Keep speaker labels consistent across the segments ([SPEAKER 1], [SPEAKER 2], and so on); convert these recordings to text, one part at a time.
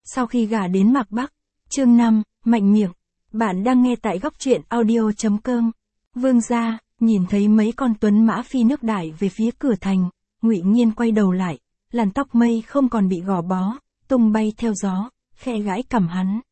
[SPEAKER 1] Sau khi gả đến Mạc Bắc, chương 5, mạnh miệng. Bạn đang nghe tại góc truyện audio.com. Vương gia, nhìn thấy mấy con tuấn mã phi nước đại về phía cửa thành, Ngụy Nghiên quay đầu lại, làn tóc mây không còn bị gò bó, tung bay theo gió, khẽ gãi cằm hắn.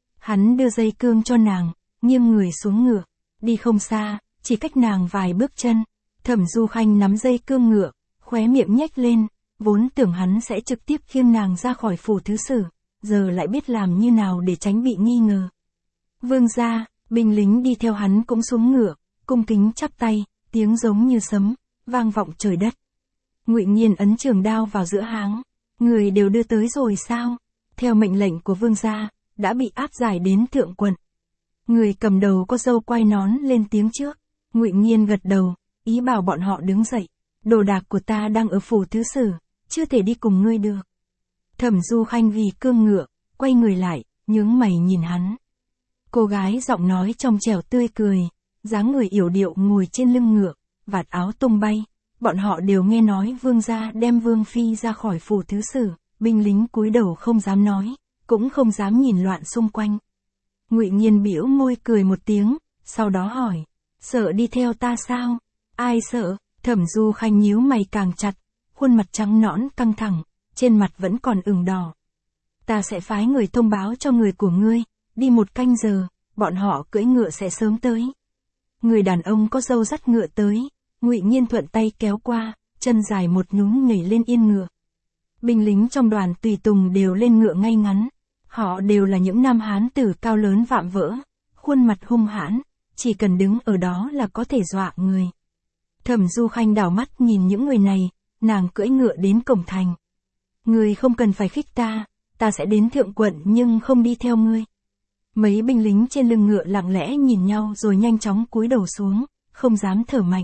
[SPEAKER 1] Hắn đưa dây cương cho nàng, nghiêng người xuống ngựa, đi không xa, chỉ cách nàng vài bước chân. Thẩm Du Khanh nắm dây cương ngựa, khóe miệng nhếch lên, vốn tưởng hắn sẽ trực tiếp khiêng nàng ra khỏi phủ thứ sử, giờ lại biết làm như nào để tránh bị nghi ngờ. Vương gia, binh lính đi theo hắn cũng xuống ngựa, cung kính chắp tay, tiếng giống như sấm, vang vọng trời đất. Ngụy Nghiên ấn trường đao vào giữa háng, người đều đưa tới rồi sao? Theo mệnh lệnh của vương gia, đã bị áp giải đến thượng quận. Người cầm đầu có râu quai nón lên tiếng trước. Ngụy Nghiên gật đầu, ý bảo bọn họ đứng dậy. Đồ đạc của ta đang ở phủ thứ sử, chưa thể đi cùng ngươi được. Thẩm Du Khanh vì cương ngựa, quay người lại, nhướng mày nhìn hắn. Cô gái giọng nói trong trẻo tươi cười, dáng người yểu điệu ngồi trên lưng ngựa, vạt áo tung bay. Bọn họ đều nghe nói vương gia đem vương phi ra khỏi phủ thứ sử, binh lính cúi đầu không dám nói, cũng không dám nhìn loạn xung quanh. Ngụy Nghiên bĩu môi cười một tiếng, sau đó hỏi, sợ đi theo ta sao? Ai sợ? Thẩm Du Khanh nhíu mày càng chặt, khuôn mặt trắng nõn căng thẳng, trên mặt vẫn còn ửng đỏ. Ta sẽ phái người thông báo cho người của ngươi, đi 1 canh giờ, bọn họ cưỡi ngựa sẽ sớm tới. Người đàn ông có râu dắt ngựa tới, Ngụy Nghiên thuận tay kéo qua, chân dài một nhún nhảy lên yên ngựa. Binh lính trong đoàn tùy tùng đều lên ngựa ngay ngắn, họ đều là những nam hán tử cao lớn vạm vỡ, khuôn mặt hung hãn, chỉ cần đứng ở đó là có thể dọa người. Thẩm Du Khanh đảo mắt nhìn những người này, nàng cưỡi ngựa đến cổng thành. Ngươi không cần phải khích ta, ta sẽ đến thượng quận nhưng không đi theo ngươi. Mấy binh lính trên lưng ngựa lặng lẽ nhìn nhau rồi nhanh chóng cúi đầu xuống, không dám thở mạnh.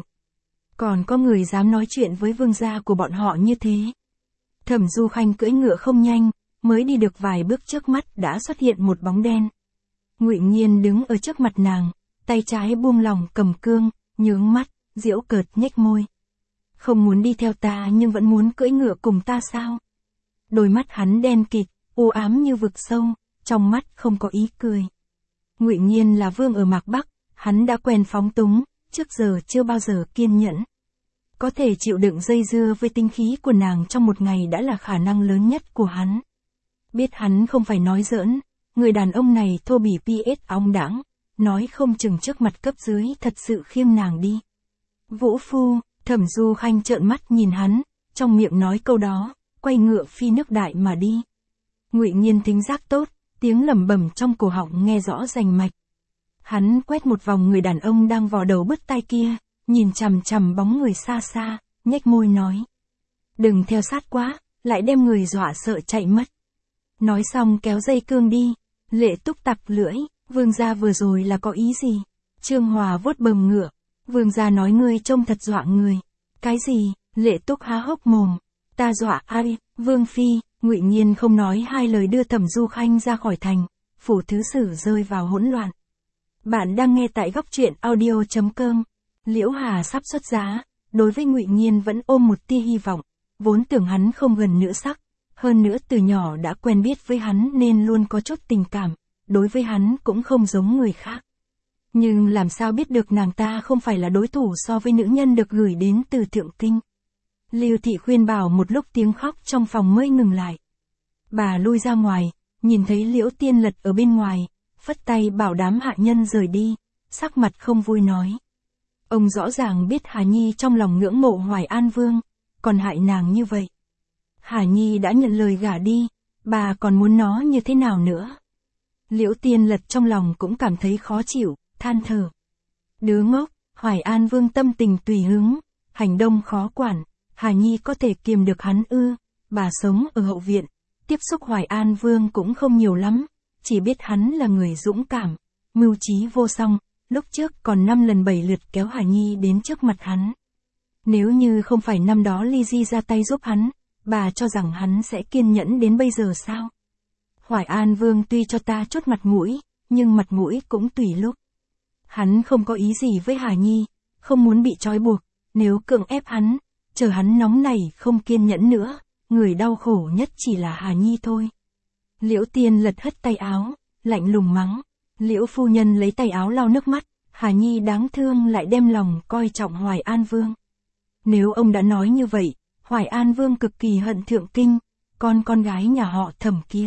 [SPEAKER 1] Còn có người dám nói chuyện với vương gia của bọn họ như thế. Thẩm Du Khanh cưỡi ngựa không nhanh, mới đi được vài bước trước mắt đã xuất hiện một bóng đen. Ngụy Nghiên đứng ở trước mặt nàng, tay trái buông lỏng cầm cương, nhướng mắt, giễu cợt nhếch môi. Không muốn đi theo ta nhưng vẫn muốn cưỡi ngựa cùng ta sao? Đôi mắt hắn đen kịt, u ám như vực sâu, trong mắt không có ý cười. Ngụy Nghiên là vương ở Mạc Bắc, hắn đã quen phóng túng, trước giờ chưa bao giờ kiên nhẫn. Có thể chịu đựng dây dưa với tinh khí của nàng trong một ngày đã là khả năng lớn nhất của hắn. Biết hắn không phải nói giỡn, người đàn ông này thô bỉ PS óng đãng, nói không chừng trước mặt cấp dưới thật sự khiêng nàng đi. Vũ phu, Thẩm Du Khanh trợn mắt nhìn hắn, trong miệng nói câu đó, quay ngựa phi nước đại mà đi. Ngụy Nghiên thính giác tốt, tiếng lẩm bẩm trong cổ họng nghe rõ rành mạch. Hắn quét một vòng người đàn ông đang vò đầu bứt tai kia, nhìn chằm chằm bóng người xa xa, nhếch môi nói. Đừng theo sát quá, lại đem người dọa sợ chạy mất. Nói xong kéo dây cương đi, Lệ Túc tặc lưỡi, vương gia vừa rồi là có ý gì? Trương Hòa vuốt bờm ngựa, vương gia nói ngươi trông thật dọa người. Cái gì? Lệ Túc há hốc mồm. Ta dọa ai? Vương phi. Ngụy Nghiên không nói hai lời đưa Thẩm Du Khanh ra khỏi thành, phủ thứ sử rơi vào hỗn loạn. Bạn đang nghe tại góc truyện audio.com. Liễu Hà sắp xuất giá, đối với Ngụy Nghiên vẫn ôm một tia hy vọng, vốn tưởng hắn không gần nữ sắc, hơn nữa từ nhỏ đã quen biết với hắn nên luôn có chút tình cảm, đối với hắn cũng không giống người khác. Nhưng làm sao biết được nàng ta không phải là đối thủ so với nữ nhân được gửi đến từ Thượng Kinh. Lưu Thị khuyên bảo một lúc tiếng khóc trong phòng mới ngừng lại. Bà lui ra ngoài, nhìn thấy Liễu Tiên Lật ở bên ngoài, phất tay bảo đám hạ nhân rời đi, sắc mặt không vui nói. Ông rõ ràng biết Hà Nhi trong lòng ngưỡng mộ Hoài An Vương, còn hại nàng như vậy. Hà Nhi đã nhận lời gả đi, bà còn muốn nó như thế nào nữa? Liễu Tiên Lật trong lòng cũng cảm thấy khó chịu, than thở. Đứa ngốc, Hoài An Vương tâm tình tùy hứng, hành động khó quản, Hà Nhi có thể kiềm được hắn ư? Bà sống ở hậu viện, tiếp xúc Hoài An Vương cũng không nhiều lắm, chỉ biết hắn là người dũng cảm, mưu trí vô song, lúc trước còn 5 lần 7 lượt kéo Hà Nhi đến trước mặt hắn. Nếu như không phải năm đó Ly Di ra tay giúp hắn, bà cho rằng hắn sẽ kiên nhẫn đến bây giờ sao? Hoài An Vương tuy cho ta chút mặt mũi, nhưng mặt mũi cũng tùy lúc. Hắn không có ý gì với Hà Nhi, không muốn bị trói buộc, nếu cưỡng ép hắn, chờ hắn nóng nảy không kiên nhẫn nữa, người đau khổ nhất chỉ là Hà Nhi thôi. Liễu Tiên lật hất tay áo, lạnh lùng mắng. Liễu phu nhân lấy tay áo lau nước mắt, Hà Nhi đáng thương lại đem lòng coi trọng Hoài An Vương. Nếu ông đã nói như vậy, Hoài An Vương cực kỳ hận Thượng Kinh, con gái nhà họ Thẩm kia.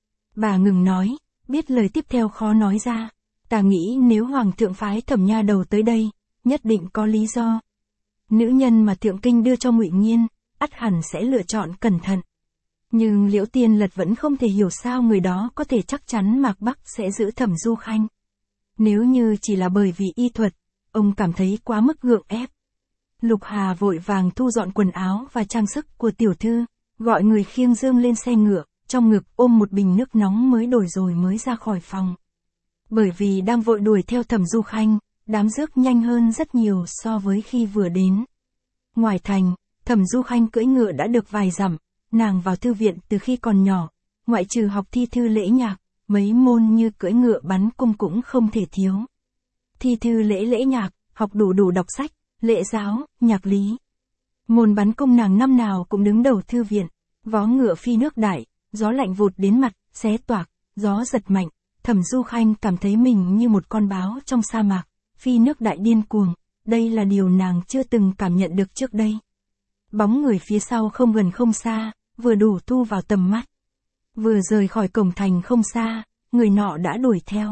[SPEAKER 1] Bà ngừng nói, biết lời tiếp theo khó nói ra. Ta nghĩ nếu Hoàng thượng phái Thẩm nha đầu tới đây, nhất định có lý do. Nữ nhân mà Thượng Kinh đưa cho Ngụy Nghiên, ắt hẳn sẽ lựa chọn cẩn thận. Nhưng Liễu Tiên Lật vẫn không thể hiểu sao người đó có thể chắc chắn Mạc Bắc sẽ giữ Thẩm Du Khanh. Nếu như chỉ là bởi vì y thuật, ông cảm thấy quá mức gượng ép. Lục Hà vội vàng thu dọn quần áo và trang sức của tiểu thư, gọi người khiêng Dương lên xe ngựa, trong ngực ôm một bình nước nóng mới đổi rồi mới ra khỏi phòng. Bởi vì đang vội đuổi theo Thẩm Du Khanh, đám rước nhanh hơn rất nhiều so với khi vừa đến. Ngoài thành, Thẩm Du Khanh cưỡi ngựa đã được vài dặm, nàng vào thư viện từ khi còn nhỏ, ngoại trừ học thi thư lễ nhạc, mấy môn như cưỡi ngựa bắn cung cũng không thể thiếu. Thi thư lễ nhạc, học đủ đọc sách, lễ giáo, nhạc lý. Môn bắn cung nàng năm nào cũng đứng đầu thư viện, vó ngựa phi nước đại, gió lạnh vụt đến mặt, xé toạc, gió giật mạnh, Thẩm Du Khanh cảm thấy mình như một con báo trong sa mạc, phi nước đại điên cuồng, đây là điều nàng chưa từng cảm nhận được trước đây. Bóng người phía sau không gần không xa, vừa đủ thu vào tầm mắt. Vừa rời khỏi cổng thành không xa, người nọ đã đuổi theo.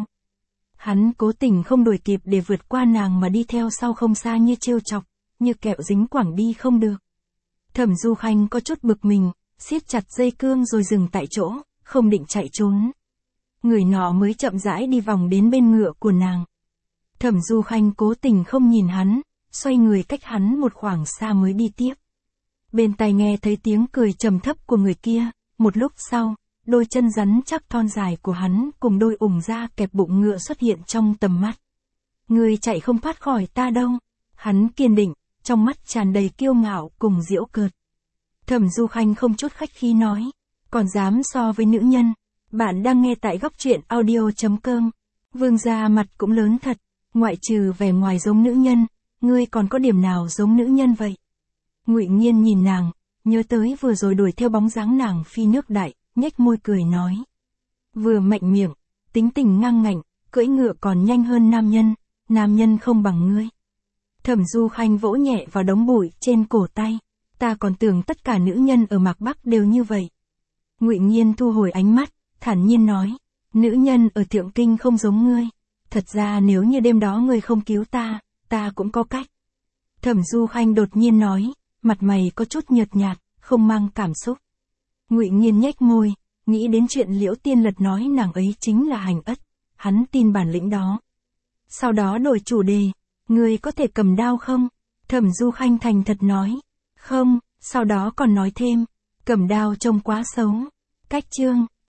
[SPEAKER 1] Hắn cố tình không đuổi kịp để vượt qua nàng mà đi theo sau không xa như trêu chọc, như kẹo dính quẳng đi không được. Thẩm Du Khanh có chút bực mình, siết chặt dây cương rồi dừng tại chỗ, không định chạy trốn. Người nọ mới chậm rãi đi vòng đến bên ngựa của nàng. Thẩm Du Khanh cố tình không nhìn hắn, xoay người cách hắn một khoảng xa mới đi tiếp. Bên tai nghe thấy tiếng cười trầm thấp của người kia, một lúc sau, đôi chân rắn chắc thon dài của hắn cùng đôi ủng da kẹp bụng ngựa xuất hiện trong tầm mắt. Người chạy không thoát khỏi ta đâu. Hắn kiên định, trong mắt tràn đầy kiêu ngạo cùng giễu cợt. Thẩm Du Khanh không chút khách khí nói, còn dám so với nữ nhân. Bạn đang nghe tại góc truyện audio.com. Vương gia mặt cũng lớn thật, ngoại trừ vẻ ngoài giống nữ nhân, ngươi còn có điểm nào giống nữ nhân vậy? Ngụy Nghiên nhìn nàng, nhớ tới vừa rồi đuổi theo bóng dáng nàng phi nước đại, nhếch môi cười nói. Vừa mạnh miệng, tính tình ngang ngạnh, cưỡi ngựa còn nhanh hơn nam nhân không bằng ngươi. Thẩm Du Khanh vỗ nhẹ vào đống bụi trên cổ tay, ta còn tưởng tất cả nữ nhân ở Mạc Bắc đều như vậy. Ngụy Nghiên thu hồi ánh mắt, thản nhiên nói, nữ nhân ở Thượng Kinh không giống ngươi. Thật ra nếu như đêm đó ngươi không cứu ta cũng có cách. Thẩm Du Khanh đột nhiên nói, mặt mày có chút nhợt nhạt, không mang cảm xúc. Ngụy Nghiên nhếch môi, nghĩ đến chuyện Liễu Tiên Lật nói nàng ấy chính là Hành Ất, hắn tin bản lĩnh đó. Sau đó đổi chủ đề, ngươi có thể cầm đao không? Thẩm Du Khanh thành thật nói, không, sau đó còn nói thêm, cầm đao trông quá xấu. Cách chương